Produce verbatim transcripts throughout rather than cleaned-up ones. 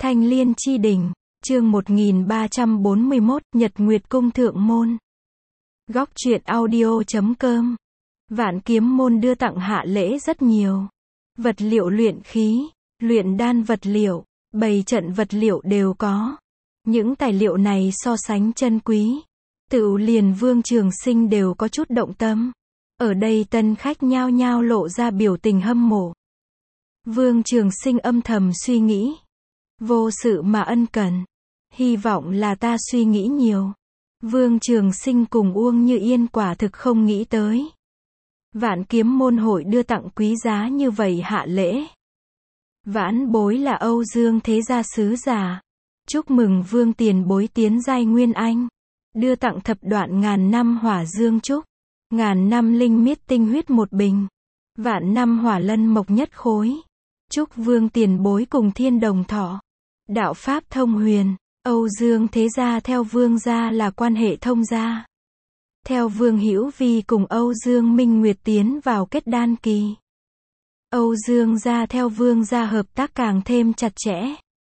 Thanh Liên Chi Đỉnh, chương một nghìn ba trăm bốn mươi mốt, Nhật Nguyệt Cung Thượng Môn. Góc truyện audio chấm com. Vạn Kiếm Môn đưa tặng hạ lễ rất nhiều. Vật liệu luyện khí, luyện đan vật liệu, bày trận vật liệu đều có. Những tài liệu này so sánh chân quý. Tự liền Vương Trường Sinh đều có chút động tâm. Ở đây tân khách nhao nhao lộ ra biểu tình hâm mộ. Vương Trường Sinh âm thầm suy nghĩ. Vô sự mà ân cần. Hy vọng là ta suy nghĩ nhiều. Vương Trường Sinh cùng Uông Như Yên quả thực không nghĩ tới. Vạn Kiếm Môn hội đưa tặng quý giá như vậy hạ lễ. Vãn bối là Âu Dương Thế Gia sứ giả. Chúc mừng Vương tiền bối tiến giai Nguyên Anh. Đưa tặng thập đoạn ngàn năm hỏa dương trúc. Ngàn năm linh miết tinh huyết một bình. Vạn năm hỏa lân mộc nhất khối. Chúc Vương tiền bối cùng thiên đồng thọ. Đạo pháp thông huyền. Âu Dương Thế Gia theo Vương gia là quan hệ thông gia. Theo Vương Hữu Vi cùng Âu Dương Minh Nguyệt tiến vào kết đan kỳ. Âu Dương gia theo Vương gia hợp tác càng thêm chặt chẽ.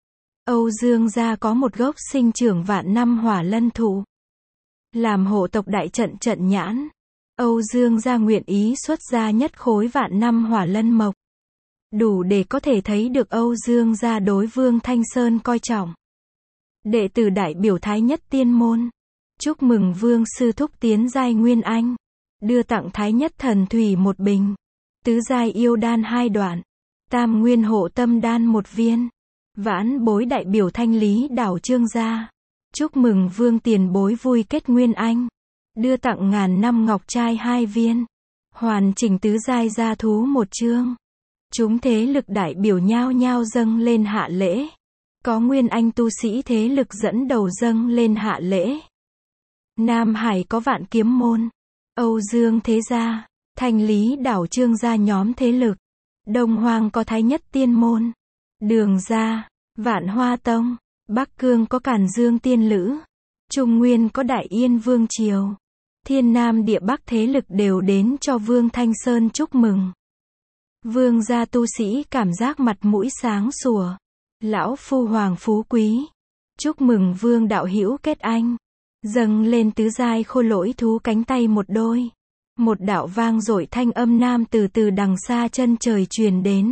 Âu Dương gia có một gốc sinh trưởng vạn năm hỏa lân thụ. Làm hộ tộc đại trận trận nhãn. Âu Dương gia nguyện ý xuất ra nhất khối vạn năm hỏa lân mộc. Đủ để có thể thấy được Âu Dương gia đối Vương Thanh Sơn coi trọng. Đệ tử đại biểu Thái Nhất Tiên Môn. Chúc mừng Vương sư thúc tiến giai Nguyên Anh. Đưa tặng Thái Nhất Thần Thủy một bình. Tứ giai yêu đan hai đoạn. Tam nguyên hộ tâm đan một viên. Vãn bối đại biểu Thanh Lý đảo Trương gia. Chúc mừng Vương tiền bối vui kết Nguyên Anh. Đưa tặng ngàn năm ngọc trai hai viên. Hoàn chỉnh tứ giai gia thú một chương. Chúng thế lực đại biểu nhao nhao dâng lên hạ lễ. Có Nguyên Anh tu sĩ thế lực dẫn đầu dâng lên hạ lễ. Nam Hải có Vạn Kiếm Môn. Âu Dương Thế Gia. Thanh Lý đảo Trương gia nhóm thế lực. Đông Hoang có Thái Nhất Tiên Môn. Đường gia. Vạn Hoa Tông. Bắc Cương có Càn Dương Tiên Lữ. Trung Nguyên có Đại Yên Vương Triều. Thiên Nam địa Bắc thế lực đều đến cho Vương Thanh Sơn chúc mừng. Vương gia tu sĩ cảm giác mặt mũi sáng sủa. Lão phu hoàng phú quý. Chúc mừng Vương đạo hữu kết anh. Dâng lên tứ giai khôi lỗi thú cánh tay một đôi. Một đạo vang dội thanh âm nam từ từ đằng xa chân trời truyền đến.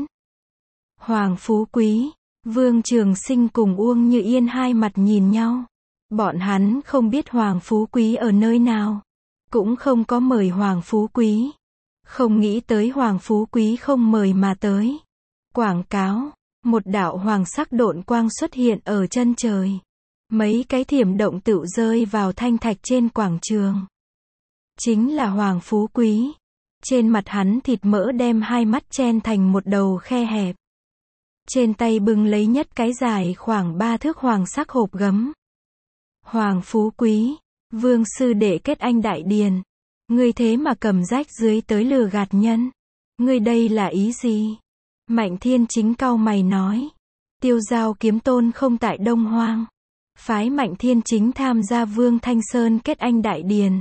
Hoàng phú quý. Vương Trường Sinh cùng Uông Như Yên hai mặt nhìn nhau. Bọn hắn không biết Hoàng phú quý ở nơi nào. Cũng không có mời Hoàng phú quý. Không nghĩ tới Hoàng phú quý không mời mà tới. Quảng cáo. Một đạo hoàng sắc độn quang xuất hiện ở chân trời. Mấy cái thiểm động tựu rơi vào thanh thạch trên quảng trường. Chính là Hoàng phú quý. Trên mặt hắn thịt mỡ đem hai mắt chen thành một đầu khe hẹp. Trên tay bưng lấy nhất cái dài khoảng ba thước hoàng sắc hộp gấm. Hoàng phú quý. Vương sư đệ kết anh đại điền. Ngươi thế mà cầm rách dưới tới lừa gạt nhân. Ngươi đây là ý gì? Mạnh Thiên Chính cau mày nói. Tiêu Giao Kiếm Tôn không tại Đông Hoang. Phái Mạnh Thiên Chính tham gia Vương Thanh Sơn kết anh đại điền.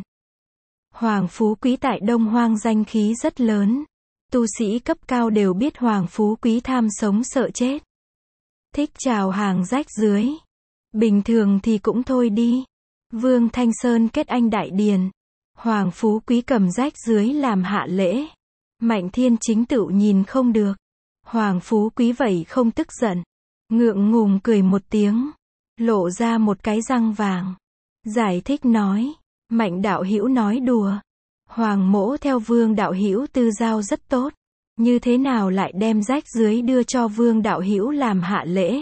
Hoàng phú quý tại Đông Hoang danh khí rất lớn. Tu sĩ cấp cao đều biết Hoàng phú quý tham sống sợ chết. Thích chào hàng rách dưới. Bình thường thì cũng thôi đi. Vương Thanh Sơn kết anh đại điền. Hoàng phú quý cầm rách dưới làm hạ lễ. Mạnh Thiên Chính tự nhìn không được. Hoàng phú quý vậy không tức giận. Ngượng ngùng cười một tiếng. Lộ ra một cái răng vàng. Giải thích nói. Mạnh đạo hữu nói đùa. Hoàng mỗ theo Vương đạo hữu tư giao rất tốt. Như thế nào lại đem rách dưới đưa cho Vương đạo hữu làm hạ lễ.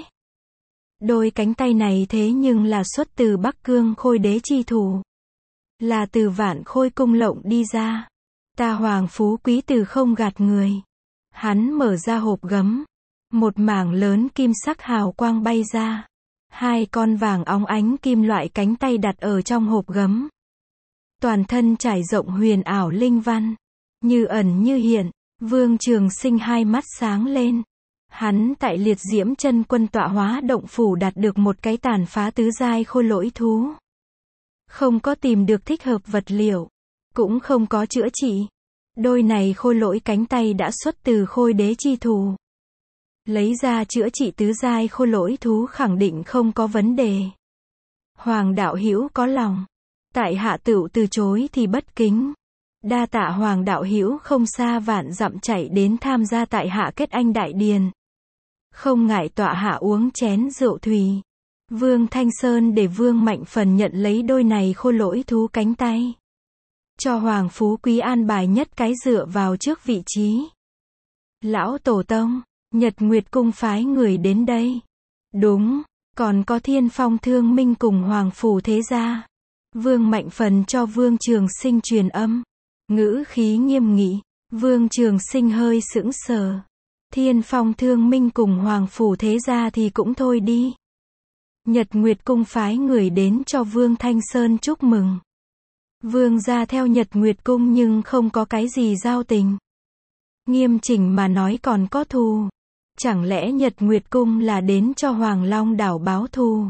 Đôi cánh tay này thế nhưng là xuất từ Bắc Cương Khôi Đế chi thủ. Là từ Vạn Khôi cung lộng đi ra. Ta Hoàng phú quý từ không gạt người. Hắn mở ra hộp gấm. Một mảng lớn kim sắc hào quang bay ra. Hai con vàng óng ánh kim loại cánh tay đặt ở trong hộp gấm. Toàn thân trải rộng huyền ảo linh văn. Như ẩn như hiện. Vương Trường Sinh hai mắt sáng lên. Hắn tại Liệt Diễm Chân Quân tọa hóa động phủ đạt được một cái tàn phá tứ giai khôi lỗi thú. Không có tìm được thích hợp vật liệu. Cũng không có chữa trị. Đôi này khôi lỗi cánh tay đã xuất từ Khôi Đế chi thủ. lấy ra chữa trị tứ giai khôi lỗi thú khẳng định không có vấn đề. Hoàng đạo hữu có lòng, tại hạ tựu từ chối thì bất kính. Đa tạ Hoàng đạo hữu không xa vạn dặm chạy đến tham gia tại hạ kết anh đại điền. Không ngại tọa hạ uống chén rượu thùy. Vương Thanh Sơn để Vương Mạnh Phần nhận lấy đôi này khôi lỗi thú cánh tay. Cho Hoàng Phú Quý an bài nhất cái dựa vào trước vị trí. Lão Tổ Tông, Nhật Nguyệt Cung phái người đến đây. Đúng, còn có Thiên Phong Thương Minh cùng Hoàng Phủ Thế Gia. Vương Mạnh Phần cho Vương Trường Sinh truyền âm. Ngữ khí nghiêm nghị, Vương Trường Sinh hơi sững sờ. Thiên Phong Thương Minh cùng Hoàng Phủ Thế Gia thì cũng thôi đi. Nhật Nguyệt Cung phái người đến cho Vương Thanh Sơn chúc mừng. Vương gia theo Nhật Nguyệt Cung nhưng không có cái gì giao tình. Nghiêm chỉnh mà nói còn có thù. Chẳng lẽ Nhật Nguyệt Cung là đến cho Hoàng Long đảo báo thù?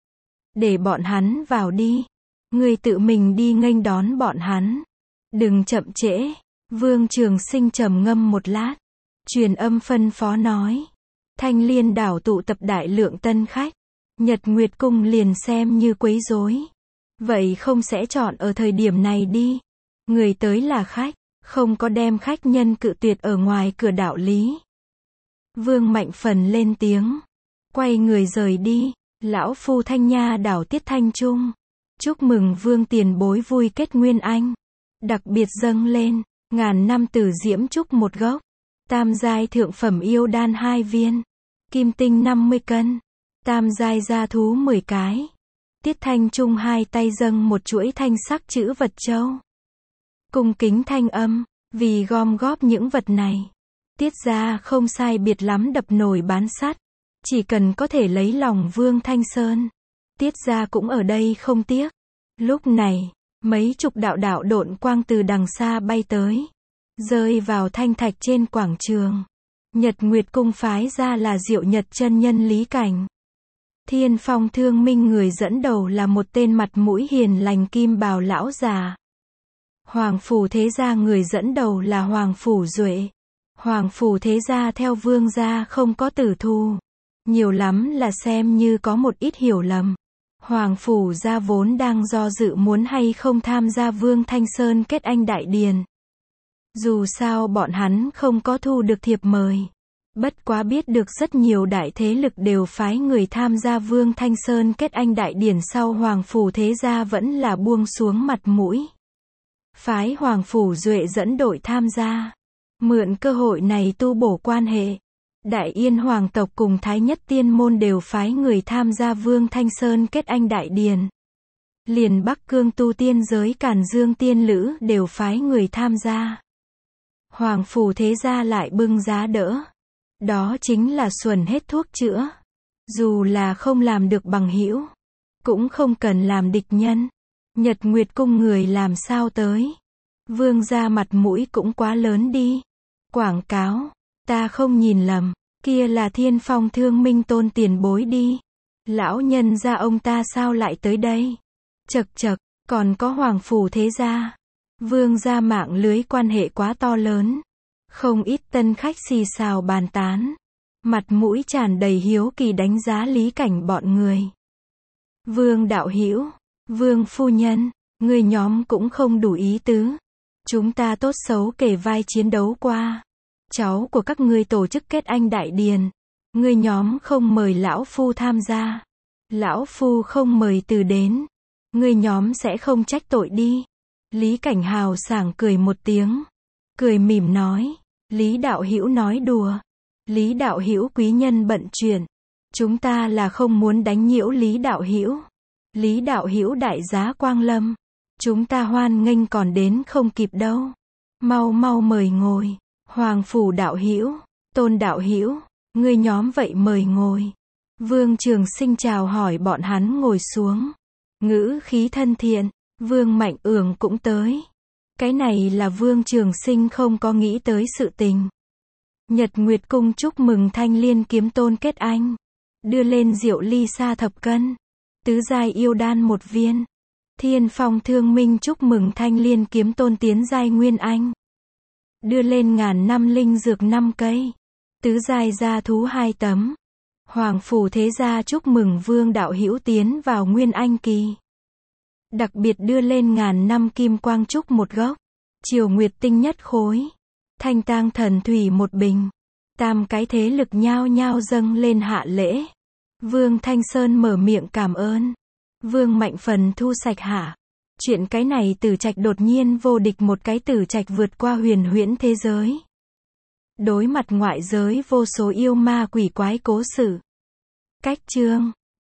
Để bọn hắn vào đi. Người tự mình đi nghênh đón bọn hắn. Đừng chậm trễ. Vương Trường Sinh trầm ngâm một lát. Truyền âm phân phó nói. Thanh Liên đảo tụ tập đại lượng tân khách. Nhật Nguyệt Cung liền xem như quấy rối. Vậy không sẽ chọn ở thời điểm này đi. Người tới là khách, không có đem khách nhân cự tuyệt ở ngoài cửa đạo lý. Vương Mạnh Phần lên tiếng. Quay người rời đi. Lão phu Thanh Nha đảo Tiết Thanh Trung. Chúc mừng Vương tiền bối vui kết nguyên anh. Đặc biệt dâng lên. Ngàn năm tử diễm trúc một gốc. Tam giai thượng phẩm yêu đan hai viên. Kim tinh năm mươi cân. Tam giai gia thú mười cái. Tiết Thanh Trung hai tay dâng một chuỗi thanh sắc chữ vật châu. Cung kính thanh âm, vì gom góp những vật này. Tiết gia không sai biệt lắm đập nồi bán sắt. Chỉ cần có thể lấy lòng Vương Thanh Sơn. Tiết gia cũng ở đây không tiếc. Lúc này, mấy chục đạo đạo độn quang từ đằng xa bay tới. Rơi vào thanh thạch trên quảng trường. Nhật Nguyệt Cung phái ra là Diệu Nhật chân nhân Lý Cảnh. Thiên Phong Thương Minh người dẫn đầu là một tên mặt mũi hiền lành kim bào lão già. Hoàng Phủ Thế Gia người dẫn đầu là Hoàng Phủ Duệ. Hoàng Phủ Thế Gia theo Vương gia không có tử thù. Nhiều lắm là xem như có một ít hiểu lầm. Hoàng Phủ gia vốn đang do dự muốn hay không tham gia Vương Thanh Sơn kết anh đại điền. Dù sao bọn hắn không có thu được thiệp mời. Bất quá biết được rất nhiều đại thế lực đều phái người tham gia Vương Thanh Sơn kết anh đại điển sau Hoàng Phủ Thế Gia vẫn là buông xuống mặt mũi. Phái Hoàng Phủ Duệ dẫn đội tham gia. Mượn cơ hội này tu bổ quan hệ. Đại Yên Hoàng tộc cùng Thái Nhất Tiên Môn đều phái người tham gia Vương Thanh Sơn kết anh đại điển. Liền Bắc Cương tu tiên giới Càn Dương Tiên Lữ đều phái người tham gia. Hoàng Phủ Thế Gia lại bưng giá đỡ. Đó chính là xuẩn hết thuốc chữa. Dù là không làm được bằng hữu, cũng không cần làm địch nhân. Nhật Nguyệt Cung người làm sao tới? Vương gia mặt mũi cũng quá lớn đi. Quảng cáo, ta không nhìn lầm, kia là Thiên Phong Thương Minh tôn tiền bối đi. Lão nhân gia ông ta sao lại tới đây? Chậc chậc, còn có Hoàng Phủ Thế Gia. Vương gia mạng lưới quan hệ quá to lớn. Không ít tân khách xì xào bàn tán. Mặt mũi tràn đầy hiếu kỳ đánh giá Lý Cảnh bọn người. Vương đạo hữu, Vương phu nhân, người nhóm cũng không đủ ý tứ. Chúng ta tốt xấu kể vai chiến đấu qua. Cháu của các ngươi tổ chức kết anh đại điền. Người nhóm không mời lão phu tham gia. Lão phu không mời từ đến. Người nhóm sẽ không trách tội đi. Lý Cảnh hào sảng cười một tiếng. Cười mỉm nói. Lý đạo hữu nói đùa. Lý đạo hữu quý nhân bận chuyện. Chúng ta là không muốn đánh nhiễu Lý đạo hữu. Lý đạo hữu đại giá quang lâm. Chúng ta hoan nghênh còn đến không kịp đâu. Mau mau mời ngồi. Hoàng Phủ đạo hữu, Tôn đạo hữu, ngươi nhóm vậy mời ngồi. Vương Trường Sinh chào hỏi bọn hắn ngồi xuống. Ngữ khí thân thiện. Vương Mạnh Ưởng cũng tới. Cái này là Vương Trường Sinh không có nghĩ tới sự tình. Nhật Nguyệt Cung chúc mừng Thanh Liên kiếm tôn kết anh. Đưa lên rượu ly sa thập cân. Tứ giai yêu đan một viên. Thiên Phong Thương Minh chúc mừng Thanh Liên kiếm tôn tiến giai nguyên anh. Đưa lên ngàn năm linh dược năm cây. Tứ giai gia thú hai tấm. Hoàng phủ thế gia chúc mừng vương đạo hữu tiến vào nguyên anh kỳ. Đặc biệt đưa lên ngàn năm kim quang trúc một gốc. Triều nguyệt tinh nhất khối. Thanh tang thần thủy một bình. Tam cái thế lực nhao nhao dâng lên hạ lễ. Vương Thanh Sơn mở miệng cảm ơn. Vương Mạnh Phần thu sạch hạ. Chuyện cái này Tử Trạch đột nhiên vô địch một cái Tử Trạch vượt qua huyền huyễn thế giới. Đối mặt ngoại giới vô số yêu ma quỷ quái cố sự. Cách chương